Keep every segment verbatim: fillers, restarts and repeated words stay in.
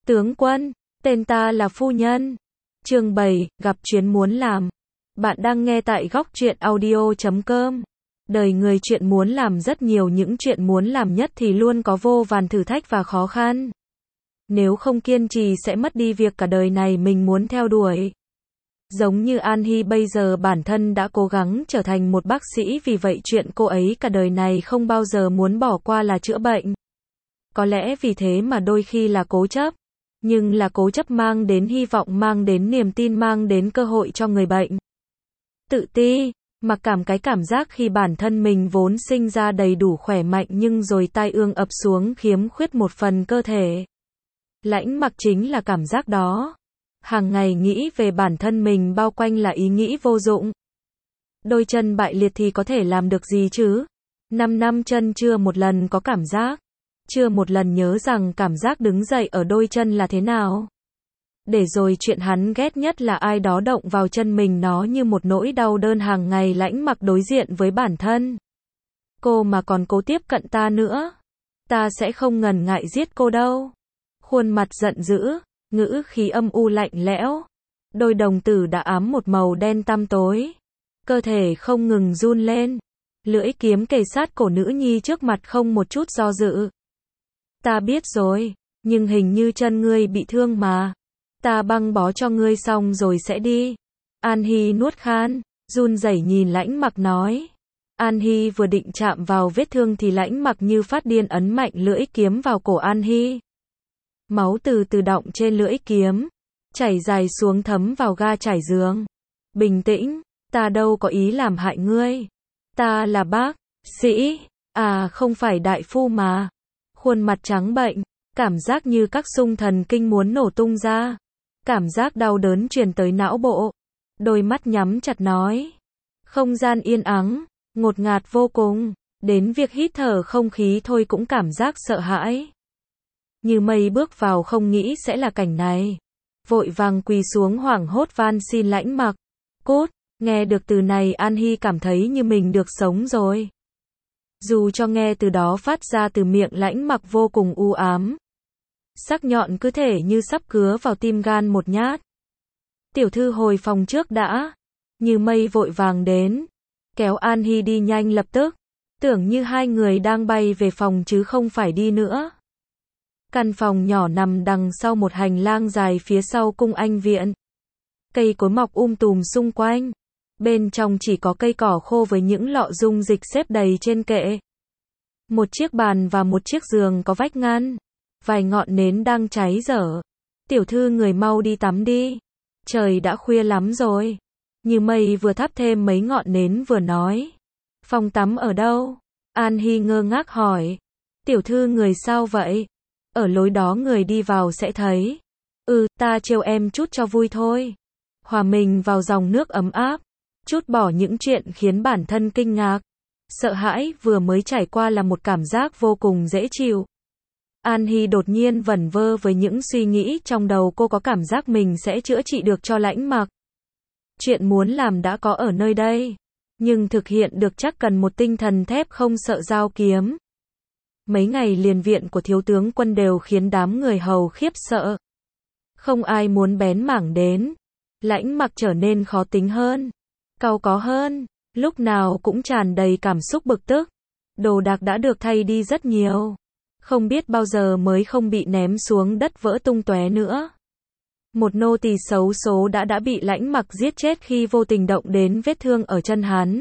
Tướng quân, tên ta là phu nhân. Chương bảy, gặp chuyến muốn làm. Bạn đang nghe tại góc truyện audio chấm com. Đời người chuyện muốn làm rất nhiều, những chuyện muốn làm nhất thì luôn có vô vàn thử thách và khó khăn. Nếu không kiên trì sẽ mất đi việc cả đời này mình muốn theo đuổi. Giống như An Hy bây giờ bản thân đã cố gắng trở thành một bác sĩ, vì vậy chuyện cô ấy cả đời này không bao giờ muốn bỏ qua là chữa bệnh. Có lẽ vì thế mà đôi khi là cố chấp, nhưng là cố chấp mang đến hy vọng, mang đến niềm tin, mang đến cơ hội cho người bệnh. Tự ti, mặc cảm, cái cảm giác khi bản thân mình vốn sinh ra đầy đủ khỏe mạnh nhưng rồi tai ương ập xuống khiếm khuyết một phần cơ thể. Lãnh mặc chính là cảm giác đó. Hàng ngày nghĩ về bản thân mình bao quanh là ý nghĩ vô dụng. Đôi chân bại liệt thì có thể làm được gì chứ? Năm năm chân chưa một lần có cảm giác. Chưa một lần nhớ rằng cảm giác đứng dậy ở đôi chân là thế nào. Để rồi chuyện hắn ghét nhất là ai đó động vào chân mình, nó như một nỗi đau đớn hàng ngày. Lãnh mặc đối diện với bản thân. Cô mà còn cố tiếp cận ta nữa, ta sẽ không ngần ngại giết cô đâu. Khuôn mặt giận dữ, ngữ khí âm u lạnh lẽo. Đôi đồng tử đã ám một màu đen tăm tối. Cơ thể không ngừng run lên. Lưỡi kiếm kề sát cổ nữ nhi trước mặt không một chút do dự. Ta biết rồi, nhưng hình như chân ngươi bị thương mà. Ta băng bó cho ngươi xong rồi sẽ đi. An Hy nuốt khan, run rẩy nhìn Lãnh mặc nói. An Hy vừa định chạm vào vết thương thì Lãnh mặc như phát điên ấn mạnh lưỡi kiếm vào cổ An Hy. Máu từ từ đọng trên lưỡi kiếm, chảy dài xuống thấm vào ga trải giường. Bình tĩnh, ta đâu có ý làm hại ngươi. Ta là bác sĩ, à không phải đại phu mà. Khuôn mặt trắng bệnh, cảm giác như các xung thần kinh muốn nổ tung ra. Cảm giác đau đớn truyền tới não bộ. Đôi mắt nhắm chặt nói. Không gian yên ắng, ngột ngạt vô cùng, đến việc hít thở không khí thôi cũng cảm giác sợ hãi. Như mây bước vào không nghĩ sẽ là cảnh này. Vội vàng quỳ xuống hoảng hốt van xin Lãnh mặc. Cút, nghe được từ này An Hy cảm thấy như mình được sống rồi. Dù cho nghe từ đó phát ra từ miệng Lãnh mặc vô cùng u ám. Sắc nhọn cứ thể như sắp cứa vào tim gan một nhát. Tiểu thư hồi phòng trước đã. Như mây vội vàng đến, kéo An Hy đi nhanh lập tức. Tưởng như hai người đang bay về phòng chứ không phải đi nữa. Căn phòng nhỏ nằm đằng sau một hành lang dài phía sau cung anh viện. Cây cối mọc um tùm xung quanh. Bên trong chỉ có cây cỏ khô với những lọ dung dịch xếp đầy trên kệ. Một chiếc bàn và một chiếc giường có vách ngăn. Vài ngọn nến đang cháy dở. Tiểu thư người mau đi tắm đi. Trời đã khuya lắm rồi. Như mây vừa thắp thêm mấy ngọn nến vừa nói. Phòng tắm ở đâu? An Hy ngơ ngác hỏi. Tiểu thư người sao vậy? Ở lối đó người đi vào sẽ thấy. Ừ, ta trêu em chút cho vui thôi. Hòa mình vào dòng nước ấm áp. Chút bỏ những chuyện khiến bản thân kinh ngạc. Sợ hãi vừa mới trải qua là một cảm giác vô cùng dễ chịu. An Hy đột nhiên vẩn vơ với những suy nghĩ trong đầu, cô có cảm giác mình sẽ chữa trị được cho Lãnh mặc. Chuyện muốn làm đã có ở nơi đây. Nhưng thực hiện được chắc cần một tinh thần thép không sợ dao kiếm. Mấy ngày liền viện của thiếu tướng quân đều khiến đám người hầu khiếp sợ. Không ai muốn bén mảng đến. Lãnh mặc trở nên khó tính hơn, cau có hơn, lúc nào cũng tràn đầy cảm xúc bực tức. Đồ đạc đã được thay đi rất nhiều. Không biết bao giờ mới không bị ném xuống đất vỡ tung tóe nữa. Một nô tỳ xấu số đã đã bị Lãnh mặc giết chết khi vô tình động đến vết thương ở chân hắn.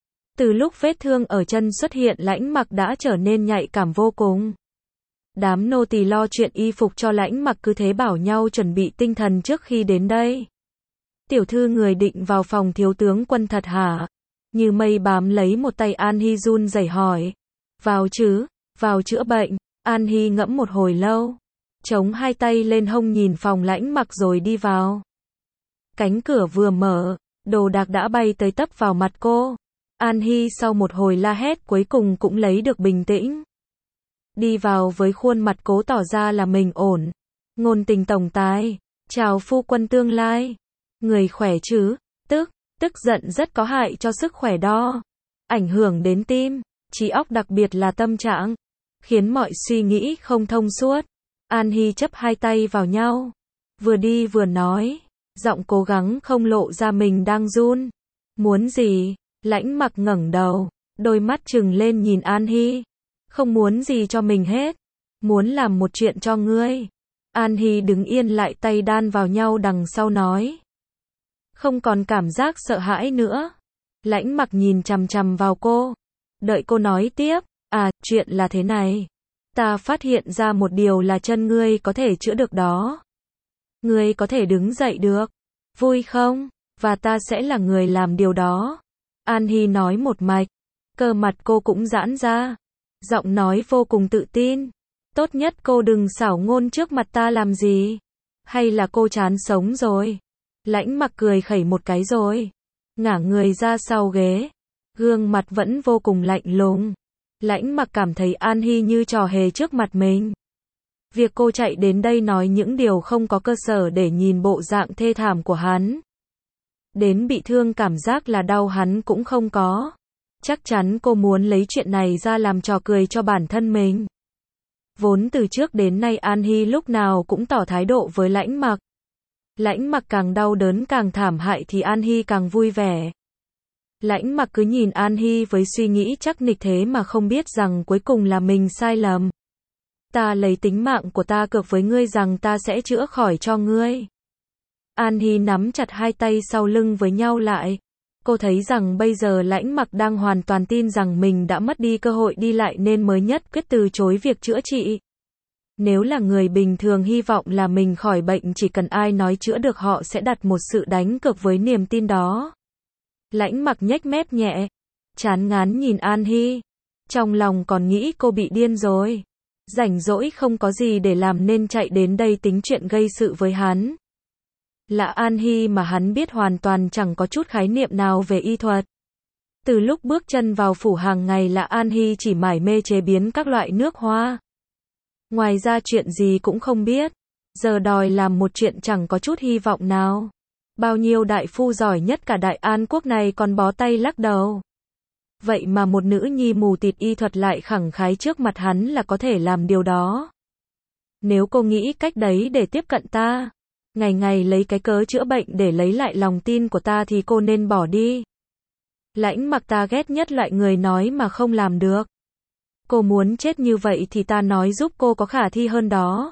Từ lúc vết thương ở chân xuất hiện, Lãnh mặc đã trở nên nhạy cảm vô cùng. Đám nô tỳ lo chuyện y phục cho Lãnh mặc cứ thế bảo nhau chuẩn bị tinh thần trước khi đến đây. Tiểu thư người định vào phòng thiếu tướng quân thật hả? Như mây bám lấy một tay An Hy run rẩy hỏi. Vào chứ, vào chữa bệnh. An Hy ngẫm một hồi lâu, chống hai tay lên hông nhìn phòng Lãnh mặc rồi đi vào. Cánh cửa vừa mở, đồ đạc đã bay tới tấp vào mặt cô. An Hy sau một hồi la hét cuối cùng cũng lấy được bình tĩnh. Đi vào với khuôn mặt cố tỏ ra là mình ổn. Ngôn tình tổng tài. Chào phu quân tương lai. Người khỏe chứ? Tức, tức giận rất có hại cho sức khỏe đó. Ảnh hưởng đến tim, trí óc, đặc biệt là tâm trạng. Khiến mọi suy nghĩ không thông suốt. An Hy chấp hai tay vào nhau, vừa đi vừa nói, giọng cố gắng không lộ ra mình đang run. Muốn gì? Lãnh Mặc ngẩng đầu, đôi mắt trừng lên nhìn An Hy. Không muốn gì cho mình hết, muốn làm một chuyện cho ngươi. An Hy đứng yên lại, tay đan vào nhau đằng sau nói. Không còn cảm giác sợ hãi nữa. Lãnh Mặc nhìn chằm chằm vào cô, đợi cô nói tiếp. À, chuyện là thế này. Ta phát hiện ra một điều là chân ngươi có thể chữa được đó. Ngươi có thể đứng dậy được. Vui không? Và ta sẽ là người làm điều đó. An Hy nói một mạch. Cơ mặt cô cũng giãn ra. Giọng nói vô cùng tự tin. Tốt nhất cô đừng xảo ngôn trước mặt ta làm gì. Hay là cô chán sống rồi? Lãnh Mặc cười khẩy một cái rồi ngả người ra sau ghế. Gương mặt vẫn vô cùng lạnh lùng. Lãnh Mặc cảm thấy An Hy như trò hề trước mặt mình. Việc cô chạy đến đây nói những điều không có cơ sở để nhìn bộ dạng thê thảm của hắn. Đến bị thương cảm giác là đau hắn cũng không có. Chắc chắn cô muốn lấy chuyện này ra làm trò cười cho bản thân mình. Vốn từ trước đến nay An Hy lúc nào cũng tỏ thái độ với Lãnh Mặc. Lãnh Mặc càng đau đớn càng thảm hại thì An Hy càng vui vẻ. Lãnh Mặc cứ nhìn An Hy với suy nghĩ chắc nịch thế mà không biết rằng cuối cùng là mình sai lầm. Ta lấy tính mạng của ta cược với ngươi rằng ta sẽ chữa khỏi cho ngươi. An Hy nắm chặt hai tay sau lưng với nhau lại. Cô thấy rằng bây giờ Lãnh Mặc đang hoàn toàn tin rằng mình đã mất đi cơ hội đi lại nên mới nhất quyết từ chối việc chữa trị. Nếu là người bình thường hy vọng là mình khỏi bệnh, chỉ cần ai nói chữa được họ sẽ đặt một sự đánh cược với niềm tin đó. Lãnh Mặc nhếch mép nhẹ, chán ngán nhìn An Hy. Trong lòng còn nghĩ cô bị điên rồi. Rảnh rỗi không có gì để làm nên chạy đến đây tính chuyện gây sự với hắn. Là An Hy mà hắn biết hoàn toàn chẳng có chút khái niệm nào về y thuật. Từ lúc bước chân vào phủ hàng ngày là An Hy chỉ mải mê chế biến các loại nước hoa. Ngoài ra chuyện gì cũng không biết. Giờ đòi làm một chuyện chẳng có chút hy vọng nào. Bao nhiêu đại phu giỏi nhất cả Đại An quốc này còn bó tay lắc đầu. Vậy mà một nữ nhi mù tịt y thuật lại khẳng khái trước mặt hắn là có thể làm điều đó. Nếu cô nghĩ cách đấy để tiếp cận ta, ngày ngày lấy cái cớ chữa bệnh để lấy lại lòng tin của ta thì cô nên bỏ đi. Lãnh Mặc ta ghét nhất loại người nói mà không làm được. Cô muốn chết như vậy thì ta nói giúp cô có khả thi hơn đó.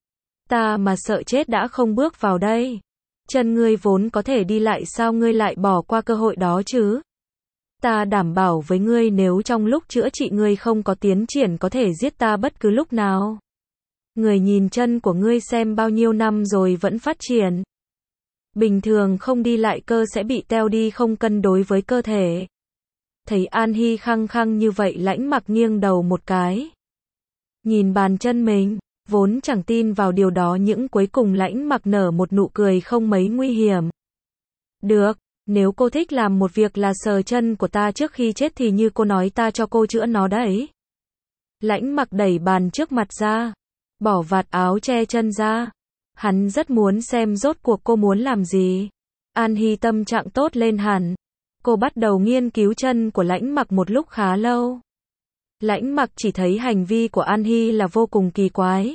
Ta mà sợ chết đã không bước vào đây. Chân ngươi vốn có thể đi lại, sao ngươi lại bỏ qua cơ hội đó chứ? Ta đảm bảo với ngươi nếu trong lúc chữa trị ngươi không có tiến triển có thể giết ta bất cứ lúc nào. Người nhìn chân của ngươi xem bao nhiêu năm rồi vẫn phát triển. Bình thường không đi lại cơ sẽ bị teo đi, không cân đối với cơ thể. Thấy An Hy khăng khăng như vậy, Lãnh Mặc nghiêng đầu một cái. Nhìn bàn chân mình, vốn chẳng tin vào điều đó nhưng cuối cùng Lãnh Mặc nở một nụ cười không mấy nguy hiểm. Được, nếu cô thích làm một việc là sờ chân của ta trước khi chết thì như cô nói ta cho cô chữa nó đấy. Lãnh Mặc đẩy bàn trước mặt ra, bỏ vạt áo che chân ra. Hắn rất muốn xem rốt cuộc cô muốn làm gì. An Hy tâm trạng tốt lên hẳn. Cô bắt đầu nghiên cứu chân của Lãnh Mặc một lúc khá lâu. Lãnh Mặc chỉ thấy hành vi của An Hy là vô cùng kỳ quái.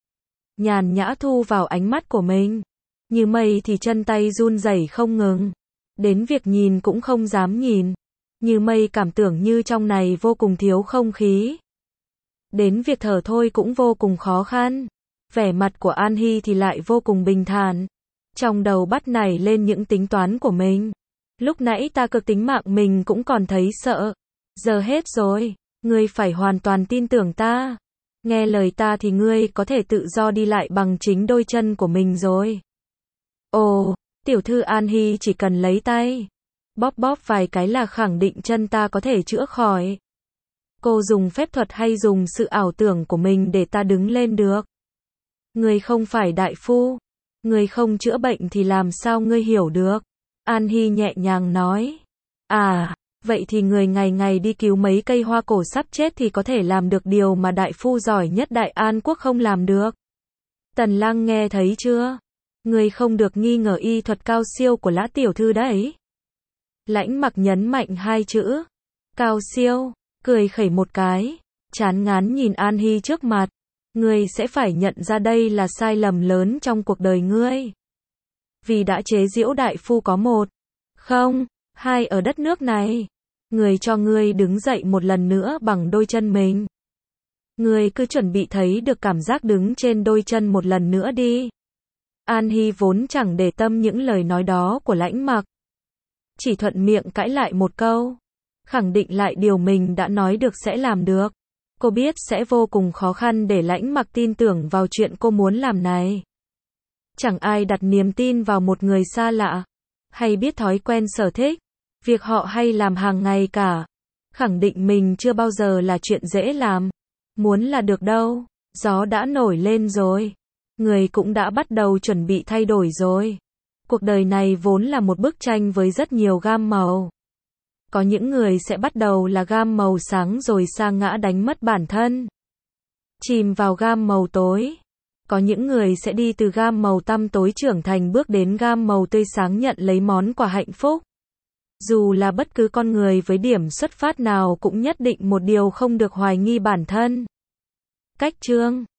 Nhàn nhã thu vào ánh mắt của mình. Như mây thì chân tay run rẩy không ngừng. Đến việc nhìn cũng không dám nhìn. Như mây cảm tưởng như trong này vô cùng thiếu không khí. Đến việc thở thôi cũng vô cùng khó khăn. Vẻ mặt của An Hy thì lại vô cùng bình thản. Trong đầu bắt nảy lên những tính toán của mình. Lúc nãy ta cực tính mạng mình cũng còn thấy sợ. Giờ hết rồi. Ngươi phải hoàn toàn tin tưởng ta. Nghe lời ta thì ngươi có thể tự do đi lại bằng chính đôi chân của mình rồi. Ồ, tiểu thư An Hy chỉ cần lấy tay bóp bóp vài cái là khẳng định chân ta có thể chữa khỏi. Cô dùng phép thuật hay dùng sự ảo tưởng của mình để ta đứng lên được? Ngươi không phải đại phu. Ngươi không chữa bệnh thì làm sao ngươi hiểu được? An Hy nhẹ nhàng nói. À, vậy thì người ngày ngày đi cứu mấy cây hoa cổ sắp chết thì có thể làm được điều mà đại phu giỏi nhất Đại An quốc không làm được. Tần Lang nghe thấy chưa? Ngươi không được nghi ngờ y thuật cao siêu của Lã tiểu thư đấy. Lãnh Mặc nhấn mạnh hai chữ. Cao siêu, cười khẩy một cái, chán ngán nhìn An Hy trước mặt. Ngươi sẽ phải nhận ra đây là sai lầm lớn trong cuộc đời ngươi. Vì đã chế giễu đại phu có một, không, hai ở đất nước này. Người cho ngươi đứng dậy một lần nữa bằng đôi chân mình. Ngươi cứ chuẩn bị thấy được cảm giác đứng trên đôi chân một lần nữa đi. An Hy vốn chẳng để tâm những lời nói đó của Lãnh Mặc. Chỉ thuận miệng cãi lại một câu. Khẳng định lại điều mình đã nói được sẽ làm được. Cô biết sẽ vô cùng khó khăn để Lãnh Mặc tin tưởng vào chuyện cô muốn làm này. Chẳng ai đặt niềm tin vào một người xa lạ. Hay biết thói quen sở thích. Việc họ hay làm hàng ngày cả. Khẳng định mình chưa bao giờ là chuyện dễ làm. Muốn là được đâu. Gió đã nổi lên rồi. Người cũng đã bắt đầu chuẩn bị thay đổi rồi. Cuộc đời này vốn là một bức tranh với rất nhiều gam màu. Có những người sẽ bắt đầu là gam màu sáng rồi sa ngã đánh mất bản thân. Chìm vào gam màu tối. Có những người sẽ đi từ gam màu tăm tối trưởng thành bước đến gam màu tươi sáng nhận lấy món quà hạnh phúc. Dù là bất cứ con người với điểm xuất phát nào cũng nhất định một điều không được hoài nghi bản thân. Cách chương